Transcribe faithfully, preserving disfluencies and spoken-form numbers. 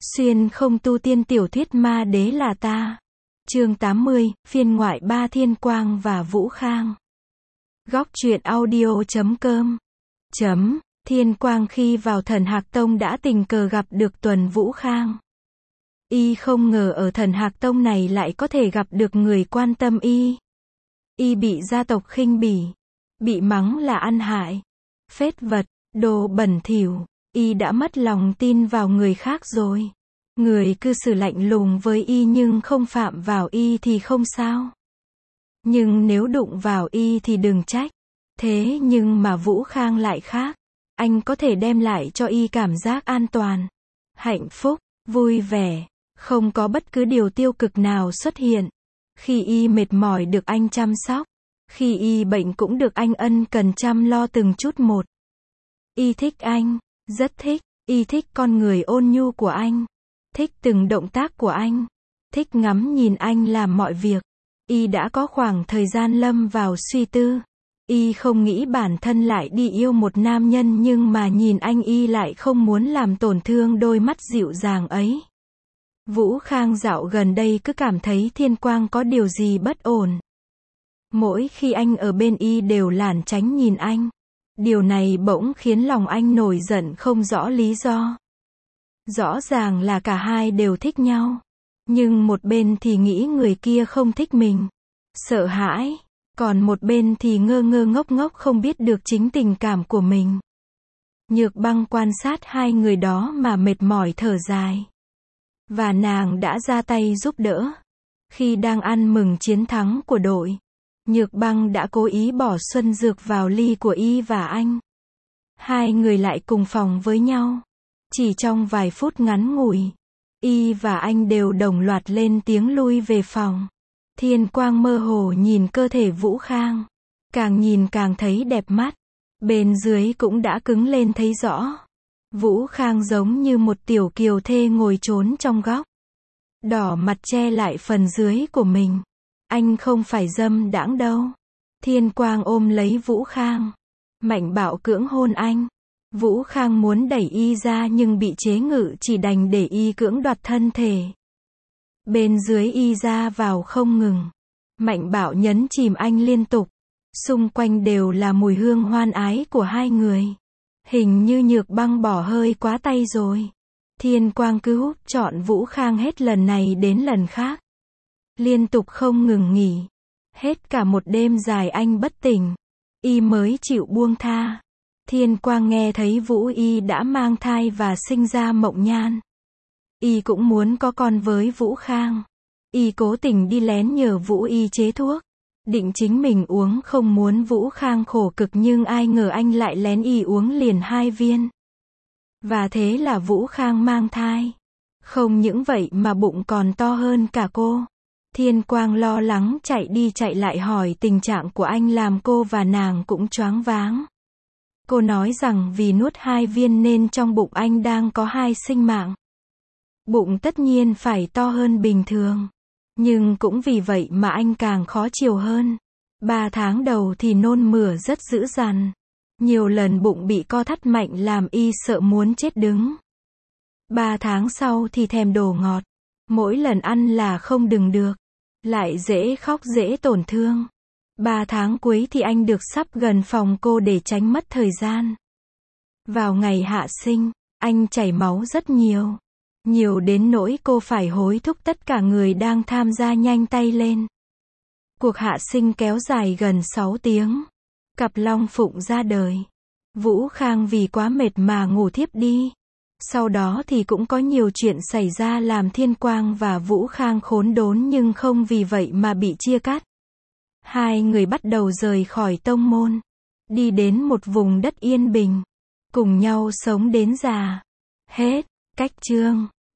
Xuyên không tu tiên tiểu thuyết ma đế là ta. Chương tám mươi, phiên ngoại ba Thiên Quang và Vũ Khang. Góc truyện audio chấm com. Chấm, Thiên Quang khi vào Thần Hạc Tông đã tình cờ gặp được Tuần Vũ Khang. Y không ngờ ở Thần Hạc Tông này lại có thể gặp được người quan tâm y. Y bị gia tộc khinh bỉ, bị mắng là ăn hại, phết vật, đồ bẩn thỉu. Y đã mất lòng tin vào người khác rồi. Người cư xử lạnh lùng với y nhưng không phạm vào y thì không sao. Nhưng nếu đụng vào y thì đừng trách. Thế nhưng mà Vũ Khang lại khác. Anh có thể đem lại cho y cảm giác an toàn, hạnh phúc, vui vẻ, không có bất cứ điều tiêu cực nào xuất hiện. Khi y mệt mỏi được anh chăm sóc, khi y bệnh cũng được anh ân cần chăm lo từng chút một. Y thích anh, rất thích. Y thích con người ôn nhu của anh, thích từng động tác của anh, thích ngắm nhìn anh làm mọi việc. Y đã có khoảng thời gian lâm vào suy tư. Y không nghĩ bản thân lại đi yêu một nam nhân, nhưng mà nhìn anh y lại không muốn làm tổn thương đôi mắt dịu dàng ấy. Vũ Khang dạo gần đây cứ cảm thấy Thiên Quang có điều gì bất ổn. Mỗi khi anh ở bên y đều lảng tránh nhìn anh. Điều này bỗng khiến lòng anh nổi giận không rõ lý do. Rõ ràng là cả hai đều thích nhau, nhưng một bên thì nghĩ người kia không thích mình, sợ hãi, còn một bên thì ngơ ngơ ngốc ngốc không biết được chính tình cảm của mình. Nhược Băng quan sát hai người đó mà mệt mỏi thở dài. Và nàng đã ra tay giúp đỡ. Khi đang ăn mừng chiến thắng của đội, Nhược Băng đã cố ý bỏ xuân dược vào ly của y và anh. Hai người lại cùng phòng với nhau. Chỉ trong vài phút ngắn ngủi, y và anh đều đồng loạt lên tiếng lui về phòng. Thiên Quang mơ hồ nhìn cơ thể Vũ Khang. Càng nhìn càng thấy đẹp mắt. Bên dưới cũng đã cứng lên thấy rõ. Vũ Khang giống như một tiểu kiều thê ngồi trốn trong góc, đỏ mặt che lại phần dưới của mình. Anh không phải dâm đãng đâu. Thiên Quang ôm lấy Vũ Khang, mạnh bạo cưỡng hôn anh. Vũ Khang muốn đẩy y ra nhưng bị chế ngự, chỉ đành để y cưỡng đoạt thân thể. Bên dưới y ra vào không ngừng, mạnh bạo nhấn chìm anh liên tục. Xung quanh đều là mùi hương hoan ái của hai người. Hình như Nhược Băng bỏ hơi quá tay rồi. Thiên Quang cứ hút trọn Vũ Khang hết lần này đến lần khác, liên tục không ngừng nghỉ. Hết cả một đêm dài anh bất tỉnh, y mới chịu buông tha. Thiên Quang nghe thấy Vũ y đã mang thai và sinh ra Mộng Nhan. Y cũng muốn có con với Vũ Khang. Y cố tình đi lén nhờ Vũ y chế thuốc, định chính mình uống, không muốn Vũ Khang khổ cực, nhưng ai ngờ anh lại lén y uống liền hai viên. Và thế là Vũ Khang mang thai. Không những vậy mà bụng còn to hơn cả cô. Thiên Quang lo lắng chạy đi chạy lại hỏi tình trạng của anh, làm cô và nàng cũng choáng váng. Cô nói rằng vì nuốt hai viên nên trong bụng anh đang có hai sinh mạng. Bụng tất nhiên phải to hơn bình thường. Nhưng cũng vì vậy mà anh càng khó chịu hơn. Ba tháng đầu thì nôn mửa rất dữ dằn. Nhiều lần bụng bị co thắt mạnh làm y sợ muốn chết đứng. Ba tháng sau thì thèm đồ ngọt. Mỗi lần ăn là không đừng được. Lại dễ khóc dễ tổn thương. Ba tháng cuối thì anh được sắp gần phòng cô để tránh mất thời gian. Vào ngày hạ sinh, anh chảy máu rất nhiều. Nhiều đến nỗi cô phải hối thúc tất cả người đang tham gia nhanh tay lên. Cuộc hạ sinh kéo dài gần sáu tiếng. Cặp long phụng ra đời. Vũ Khang vì quá mệt mà ngủ thiếp đi. Sau đó thì cũng có nhiều chuyện xảy ra làm Thiên Quang và Vũ Khang khốn đốn, nhưng không vì vậy mà bị chia cắt. Hai người bắt đầu rời khỏi tông môn, đi đến một vùng đất yên bình, cùng nhau sống đến già. Hết. Cách chương